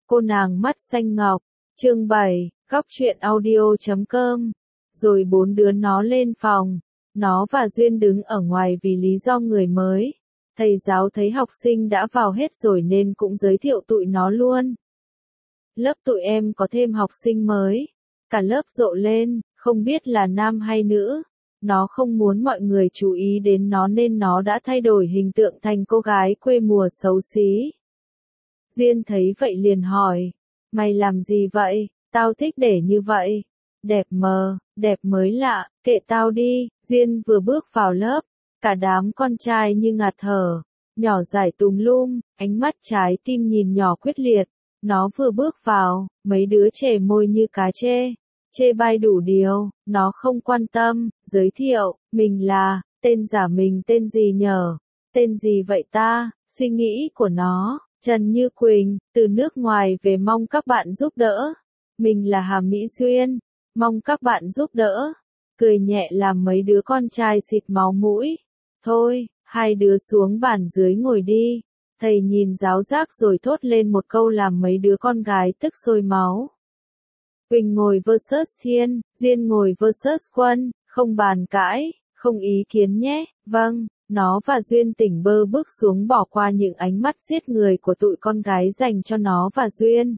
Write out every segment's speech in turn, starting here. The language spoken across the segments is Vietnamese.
Cô nàng mắt xanh ngọc, chương 7, góc truyện audio.com. Rồi bốn đứa nó lên phòng, nó và Duyên đứng ở ngoài vì lý do người mới. Thầy giáo thấy học sinh đã vào hết rồi nên cũng giới thiệu tụi nó luôn. Lớp tụi em có thêm học sinh mới. Cả lớp rộ lên, không biết là nam hay nữ. Nó không muốn mọi người chú ý đến nó nên nó đã thay đổi hình tượng thành cô gái quê mùa xấu xí. Duyên thấy vậy liền hỏi, mày làm gì vậy? Tao thích để như vậy. Đẹp mờ, đẹp mới lạ, kệ tao đi. Duyên vừa bước vào lớp, cả đám con trai như ngạt thở, nhỏ dại tùm lum, ánh mắt trái tim nhìn nhỏ quyết liệt. Nó vừa bước vào, mấy đứa trẻ môi như cá chê bai đủ điều, nó không quan tâm, giới thiệu, mình là, tên giả mình tên gì nhở? Tên gì vậy ta? Suy nghĩ của nó, Trần Như Quỳnh, từ nước ngoài về mong các bạn giúp đỡ. Mình là Hà Mỹ Duyên, mong các bạn giúp đỡ. Cười nhẹ làm mấy đứa con trai xịt máu mũi. Thôi, hai đứa xuống bàn dưới ngồi đi. Thầy nhìn giáo giác rồi thốt lên một câu làm mấy đứa con gái tức sôi máu. Quỳnh ngồi versus Thiên, Duyên ngồi versus Quân, không bàn cãi, không ý kiến nhé, vâng. Nó và Duyên tỉnh bơ bước xuống bỏ qua những ánh mắt giết người của tụi con gái dành cho nó và Duyên.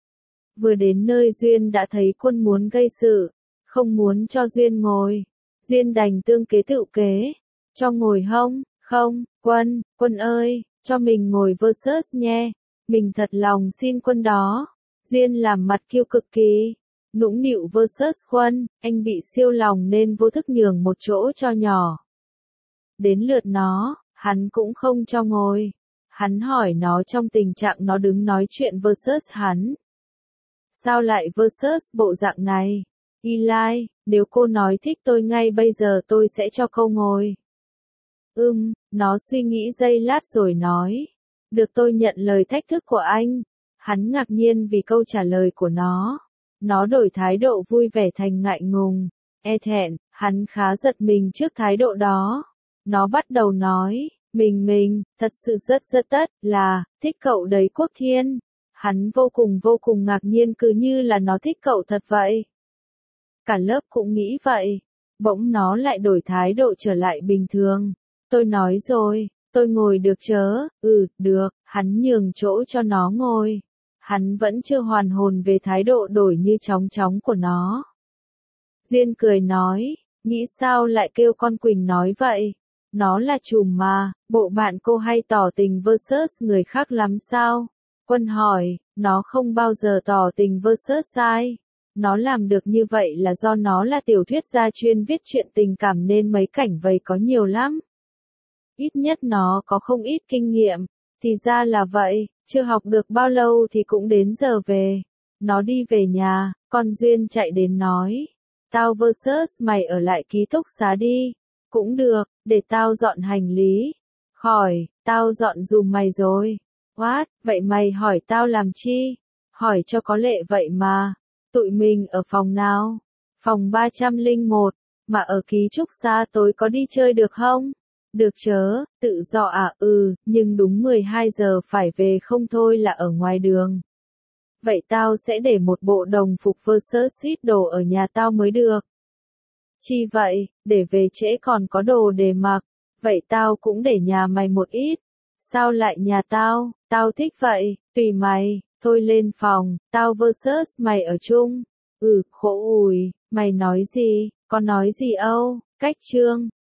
Vừa đến nơi Duyên đã thấy Quân muốn gây sự, không muốn cho Duyên ngồi. Duyên đành tương kế tựu kế. Cho ngồi hông? Không, Quân ơi, cho mình ngồi versus nhé. Mình thật lòng xin Quân đó. Duyên làm mặt kiêu cực kỳ. Nũng nịu versus Quân, anh bị siêu lòng nên vô thức nhường một chỗ cho nhỏ. Đến lượt nó, hắn cũng không cho ngồi. Hắn hỏi nó trong tình trạng nó đứng nói chuyện versus hắn. Sao lại versus bộ dạng này? Eli, nếu cô nói thích tôi ngay bây giờ tôi sẽ cho cô ngồi. Nó suy nghĩ giây lát rồi nói. Được, tôi nhận lời thách thức của anh. Hắn ngạc nhiên vì câu trả lời của nó. Nó đổi thái độ vui vẻ thành ngại ngùng, e thẹn, hắn khá giật mình trước thái độ đó. Nó bắt đầu nói, mình, thật sự rất là, thích cậu đấy Quốc Thiên. Hắn vô cùng ngạc nhiên cứ như là nó thích cậu thật vậy. Cả lớp cũng nghĩ vậy. Bỗng nó lại đổi thái độ trở lại bình thường. Tôi nói rồi, tôi ngồi được chớ? Được, hắn nhường chỗ cho nó ngồi. Hắn vẫn chưa hoàn hồn về thái độ đổi như chóng của nó. Duyên cười nói, nghĩ sao lại kêu con Quỳnh nói vậy? Nó là trùm mà, bộ bạn cô hay tỏ tình versus người khác lắm sao? Quân hỏi, nó không bao giờ tỏ tình versus ai. Nó làm được như vậy là do nó là tiểu thuyết gia chuyên viết chuyện tình cảm nên mấy cảnh vầy có nhiều lắm. Ít nhất nó có không ít kinh nghiệm. Thì ra là vậy, chưa học được bao lâu thì cũng đến giờ về. Nó đi về nhà, con Duyên chạy đến nói. Tao versus mày ở lại ký túc xá đi. Cũng được, để tao dọn hành lý. Khỏi, tao dọn dùm mày rồi. What, vậy mày hỏi tao làm chi? Hỏi cho có lệ vậy mà. Tụi mình ở phòng nào? Phòng 301, mà ở ký túc xá tối có đi chơi được không? Được chớ, tự do à? Nhưng đúng 12 giờ phải về không thôi là ở ngoài đường. Vậy tao sẽ để một bộ đồng phục versus ít đồ ở nhà tao mới được. Chi vậy, để về trễ còn có đồ để mặc. Vậy tao cũng để nhà mày một ít. Sao lại nhà tao? Tao thích vậy, tùy mày. Thôi lên phòng, tao versus mày ở chung. Khổ ủi, mày nói gì? Có nói gì âu? Cách chương.